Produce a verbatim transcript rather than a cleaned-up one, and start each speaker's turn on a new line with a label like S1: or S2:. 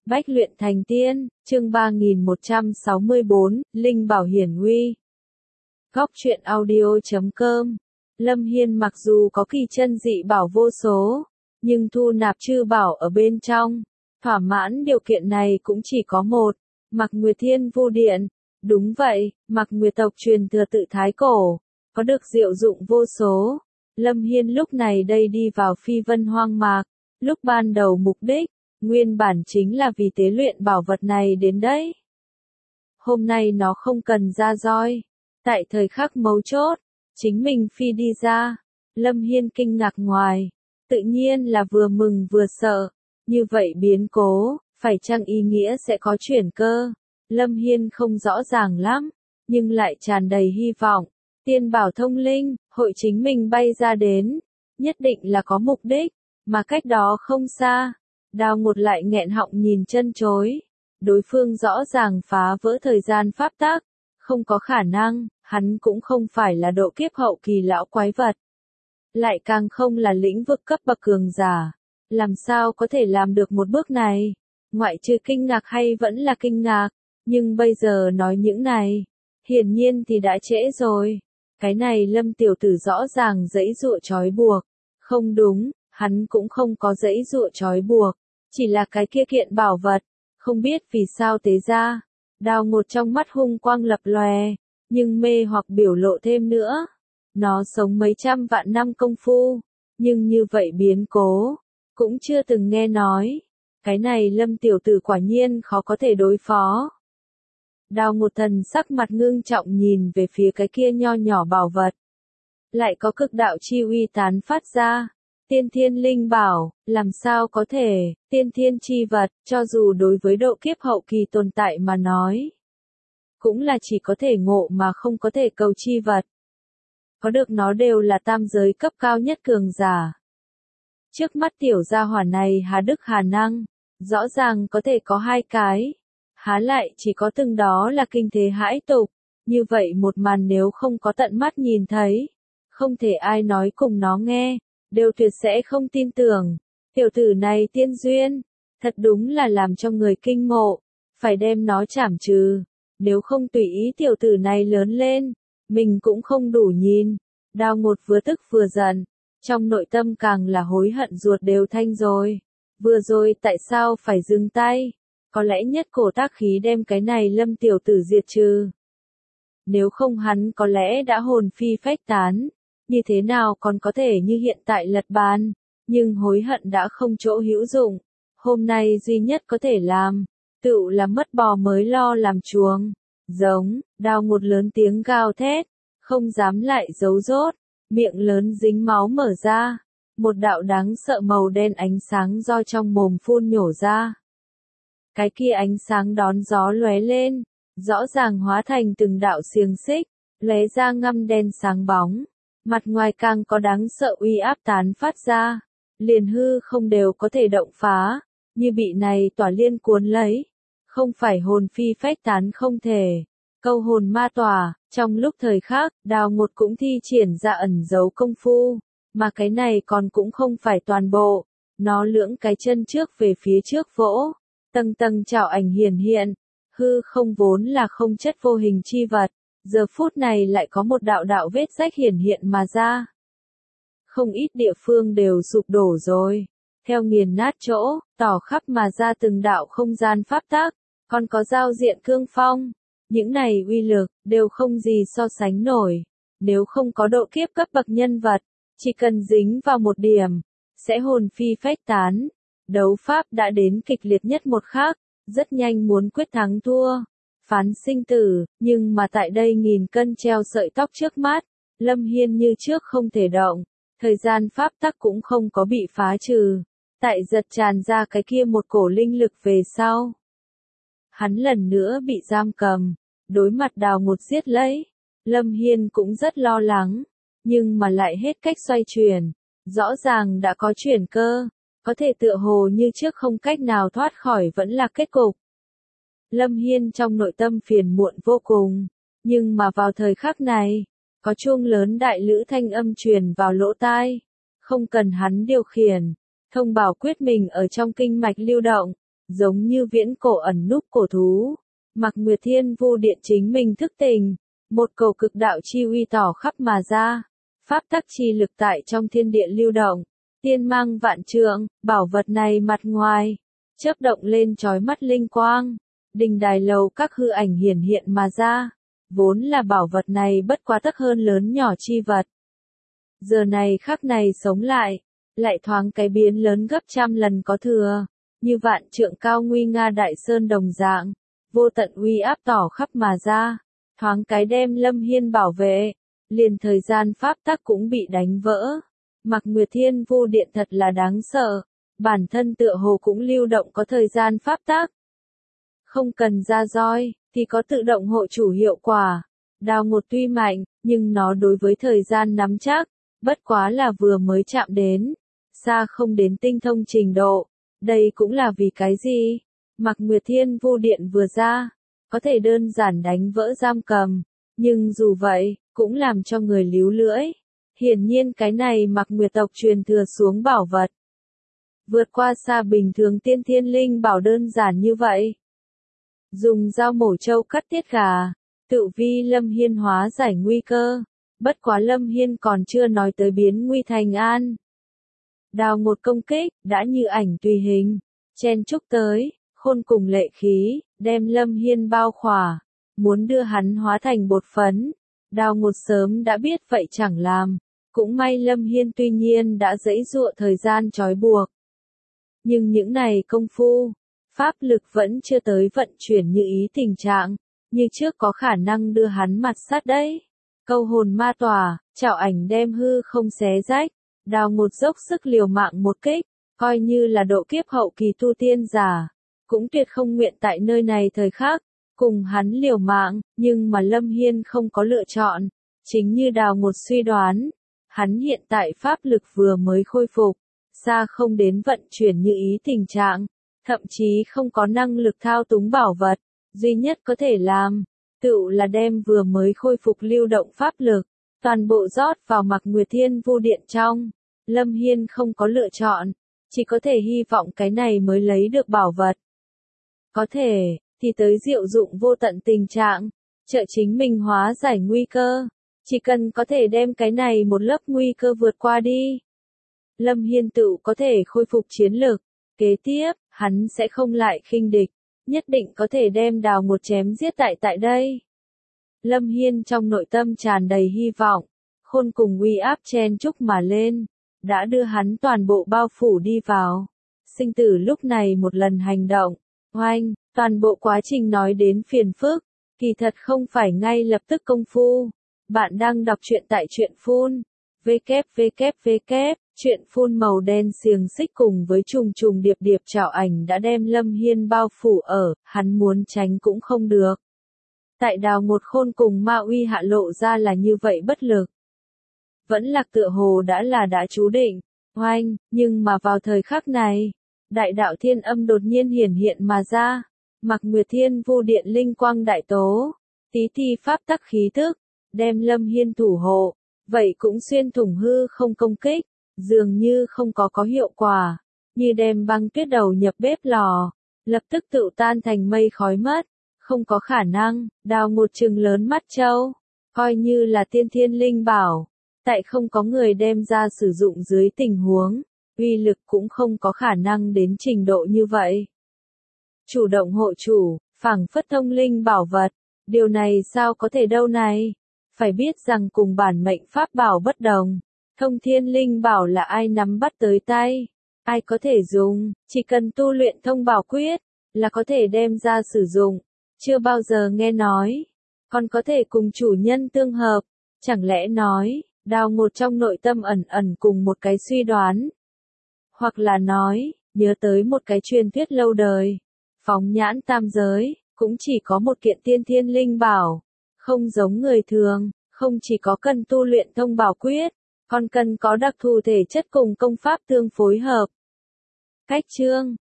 S1: Bách luyện thành tiên, chương ba nghìn một trăm sáu mươi bốn, Linh bảo hiển uy. Góc truyện audio chấm com. Lâm Hiên mặc dù có kỳ chân dị bảo vô số, nhưng thu nạp chư bảo ở bên trong, thỏa mãn điều kiện này cũng chỉ có một, Mạc Nguyệt Thiên Vu Điện. Đúng vậy, Mạc Nguyệt tộc truyền thừa tự thái cổ, có được diệu dụng vô số. Lâm Hiên lúc này đây đi vào phi vân hoang mạc, lúc ban đầu mục đích, nguyên bản chính là vì tế luyện bảo vật này đến đấy. Hôm nay nó không cần ra roi. Tại thời khắc mấu chốt, chính mình phi đi ra. Lâm Hiên kinh ngạc ngoài, tự nhiên là vừa mừng vừa sợ. Như vậy biến cố, phải chăng ý nghĩa sẽ có chuyển cơ? Lâm Hiên không rõ ràng lắm, nhưng lại tràn đầy hy vọng. Tiên bảo thông linh, hội chính mình bay ra đến, nhất định là có mục đích, mà cách đó không xa. Đào Ngột lại nghẹn họng nhìn chân chối. Đối phương rõ ràng phá vỡ thời gian pháp tắc, không có khả năng, hắn cũng không phải là độ kiếp hậu kỳ lão quái vật. Lại càng không là lĩnh vực cấp bậc cường giả. Làm sao có thể làm được một bước này? Ngoại trừ kinh ngạc hay vẫn là kinh ngạc, nhưng bây giờ nói những này, hiển nhiên thì đã trễ rồi. Cái này Lâm tiểu tử rõ ràng giãy giụa trói buộc. Không đúng, hắn cũng không có giãy giụa trói buộc. Chỉ là cái kia kiện bảo vật, không biết vì sao tế ra. Đào Ngột trong mắt hung quang lập lòe, nhưng mê hoặc biểu lộ thêm nữa. Nó sống mấy trăm vạn năm công phu, nhưng như vậy biến cố, cũng chưa từng nghe nói. Cái này Lâm tiểu tử quả nhiên khó có thể đối phó. Đào Ngột thần sắc mặt ngưng trọng nhìn về phía cái kia nho nhỏ bảo vật. Lại có cực đạo chi uy tán phát ra. Tiên thiên linh bảo, làm sao có thể, tiên thiên chi vật, cho dù đối với độ kiếp hậu kỳ tồn tại mà nói. Cũng là chỉ có thể ngộ mà không có thể cầu chi vật. Có được nó đều là tam giới cấp cao nhất cường giả. Trước mắt tiểu gia hỏa này há đức hà năng, rõ ràng có thể có hai cái. Há lại chỉ có từng đó là kinh thế hãi tục, như vậy một màn nếu không có tận mắt nhìn thấy, không thể ai nói cùng nó nghe. Đều tuyệt sẽ không tin tưởng. Tiểu tử này tiên duyên, thật đúng là làm cho người kinh ngộ, phải đem nó trảm trừ. Nếu không tùy ý tiểu tử này lớn lên, mình cũng không đủ nhìn. Đào Ngột vừa tức vừa giận, trong nội tâm càng là hối hận ruột đều thanh rồi. Vừa rồi tại sao phải dừng tay? Có lẽ nhất cổ tác khí đem cái này Lâm tiểu tử diệt trừ. Nếu không hắn có lẽ đã hồn phi phách tán. Như thế nào còn có thể như hiện tại lật bàn, nhưng hối hận đã không chỗ hữu dụng. Hôm nay duy nhất có thể làm, tựu là mất bò mới lo làm chuồng. Giống, Đào Ngột lớn tiếng gào thét, không dám lại giấu rốt, miệng lớn dính máu mở ra. Một đạo đáng sợ màu đen ánh sáng do trong mồm phun nhổ ra. Cái kia ánh sáng đón gió lóe lên, rõ ràng hóa thành từng đạo xiềng xích, lóe ra ngăm đen sáng bóng. Mặt ngoài càng có đáng sợ uy áp tán phát ra, liền hư không đều có thể động phá, như bị này tỏa liên cuốn lấy, không phải hồn phi phách tán không thể. Câu hồn ma tỏa, trong lúc thời khắc, Đào Ngột cũng thi triển ra ẩn giấu công phu, mà cái này còn cũng không phải toàn bộ, nó lưỡng cái chân trước về phía trước vỗ, tầng tầng trảo ảnh hiển hiện, hư không vốn là không chất vô hình chi vật. Giờ phút này lại có một đạo đạo vết rách hiển hiện mà ra. Không ít địa phương đều sụp đổ rồi. Theo nghiền nát chỗ, tỏ khắp mà ra từng đạo không gian pháp tắc, còn có giao diện cương phong. Những này uy lực, đều không gì so sánh nổi. Nếu không có độ kiếp cấp bậc nhân vật, chỉ cần dính vào một điểm, sẽ hồn phi phách tán. Đấu pháp đã đến kịch liệt nhất một khắc, rất nhanh muốn quyết thắng thua. Phán sinh tử, nhưng mà tại đây nghìn cân treo sợi tóc trước mắt, Lâm Hiên như trước không thể động, thời gian pháp tắc cũng không có bị phá trừ, tại giật tràn ra cái kia một cổ linh lực về sau. Hắn lần nữa bị giam cầm, đối mặt Đào Ngột giết lấy, Lâm Hiên cũng rất lo lắng, nhưng mà lại hết cách xoay chuyển, rõ ràng đã có chuyển cơ, có thể tựa hồ như trước không cách nào thoát khỏi vẫn là kết cục. Lâm Hiên trong nội tâm phiền muộn vô cùng, nhưng mà vào thời khắc này, có chuông lớn đại lữ thanh âm truyền vào lỗ tai, không cần hắn điều khiển, thông bảo quyết mình ở trong kinh mạch lưu động, giống như viễn cổ ẩn núp cổ thú. Mạc Nguyệt Thiên Vu Điện chính mình thức tỉnh, một cầu cực đạo chi uy tỏ khắp mà ra, pháp tắc chi lực tại trong thiên địa lưu động, tiên mang vạn trượng, bảo vật này mặt ngoài chớp động lên chói mắt linh quang, đình đài lầu các hư ảnh hiển hiện mà ra, vốn là bảo vật này bất quá tấc hơn lớn nhỏ chi vật. Giờ này khắc này sống lại, lại thoáng cái biến lớn gấp trăm lần có thừa, như vạn trượng cao nguy nga đại sơn đồng dạng, vô tận uy áp tỏ khắp mà ra, thoáng cái đem Lâm Hiên bảo vệ, liền thời gian pháp tắc cũng bị đánh vỡ. Mạc Nguyệt Thiên Vu Điện thật là đáng sợ, bản thân tựa hồ cũng lưu động có thời gian pháp tắc. Không cần ra roi, thì có tự động hộ chủ hiệu quả. Đào Ngột tuy mạnh, nhưng nó đối với thời gian nắm chắc, bất quá là vừa mới chạm đến, xa không đến tinh thông trình độ. Đây cũng là vì cái gì? Mạc Nguyệt Thiên Vu Điện vừa ra, có thể đơn giản đánh vỡ giam cầm, nhưng dù vậy, cũng làm cho người líu lưỡi. Hiển nhiên cái này Mạc Nguyệt tộc truyền thừa xuống bảo vật. Vượt qua xa bình thường tiên thiên linh bảo đơn giản như vậy. Dùng dao mổ trâu cắt tiết gà, tự vi Lâm Hiên hóa giải nguy cơ. Bất quá Lâm Hiên còn chưa nói tới biến nguy thành an. Đào Ngột công kích, đã như ảnh tùy hình, chen chúc tới, khôn cùng lệ khí, đem Lâm Hiên bao khỏa, muốn đưa hắn hóa thành bột phấn. Đào Ngột sớm đã biết vậy chẳng làm, cũng may Lâm Hiên tuy nhiên đã giãy giụa thời gian trói buộc. Nhưng những này công phu, pháp lực vẫn chưa tới vận chuyển như ý tình trạng, như trước có khả năng đưa hắn mặt sát đấy. Câu hồn ma tỏa, chảo ảnh đem hư không xé rách, Đào Ngột dốc sức liều mạng một kích, coi như là độ kiếp hậu kỳ tu tiên giả, cũng tuyệt không nguyện tại nơi này thời khắc, cùng hắn liều mạng, nhưng mà Lâm Hiên không có lựa chọn, chính như Đào Ngột suy đoán, hắn hiện tại pháp lực vừa mới khôi phục, xa không đến vận chuyển như ý tình trạng, thậm chí không có năng lực thao túng bảo vật, duy nhất có thể làm, tựu là đem vừa mới khôi phục lưu động pháp lực, toàn bộ rót vào Mạc Nguyệt Thiên Vu Điện trong. Lâm Hiên không có lựa chọn, chỉ có thể hy vọng cái này mới lấy được bảo vật. Có thể, thì tới diệu dụng vô tận tình trạng, trợ chính mình hóa giải nguy cơ, chỉ cần có thể đem cái này một lớp nguy cơ vượt qua đi. Lâm Hiên tự có thể khôi phục chiến lực, kế tiếp, hắn sẽ không lại khinh địch, nhất định có thể đem Đào Ngột chém giết tại tại đây. Lâm Hiên trong nội tâm tràn đầy hy vọng, khôn cùng uy áp chen chúc mà lên, đã đưa hắn toàn bộ bao phủ đi vào. Sinh tử lúc này một lần hành động, oanh, toàn bộ quá trình nói đến phiền phức, kỳ thật không phải ngay lập tức công phu. Bạn đang đọc truyện tại truyện phun, www, truyện phun màu đen xiềng xích cùng với trùng trùng điệp điệp chảo ảnh đã đem Lâm Hiên bao phủ ở, hắn muốn tránh cũng không được. Tại Đào Ngột khôn cùng ma uy hạ lộ ra là như vậy bất lực. Vẫn lạc tựa hồ đã là đã chú định, oanh, nhưng mà vào thời khắc này, đại đạo thiên âm đột nhiên hiển hiện mà ra, Mạc Nguyệt Thiên Vu Điện linh quang đại tố, tí thi pháp tắc khí tức, đem Lâm Hiên thủ hộ, vậy cũng xuyên thủng hư không công kích, dường như không có có hiệu quả, như đem băng tuyết đầu nhập bếp lò, lập tức tự tan thành mây khói mất, không có khả năng. Đào Ngột trừng lớn mắt trâu, coi như là tiên thiên linh bảo, tại không có người đem ra sử dụng dưới tình huống, uy lực cũng không có khả năng đến trình độ như vậy. Chủ động hộ chủ, phảng phất thông linh bảo vật, điều này sao có thể đâu này? Phải biết rằng cùng bản mệnh pháp bảo bất đồng, thông thiên linh bảo là ai nắm bắt tới tay, ai có thể dùng, chỉ cần tu luyện thông bảo quyết, là có thể đem ra sử dụng, chưa bao giờ nghe nói, còn có thể cùng chủ nhân tương hợp, chẳng lẽ nói, Đào Ngột trong nội tâm ẩn ẩn cùng một cái suy đoán, hoặc là nói, nhớ tới một cái truyền thuyết lâu đời, phóng nhãn tam giới, cũng chỉ có một kiện tiên thiên linh bảo, không giống người thường, không chỉ có cần tu luyện thông bảo quyết, còn cần có đặc thù thể chất cùng công pháp tương phối hợp. Cách chương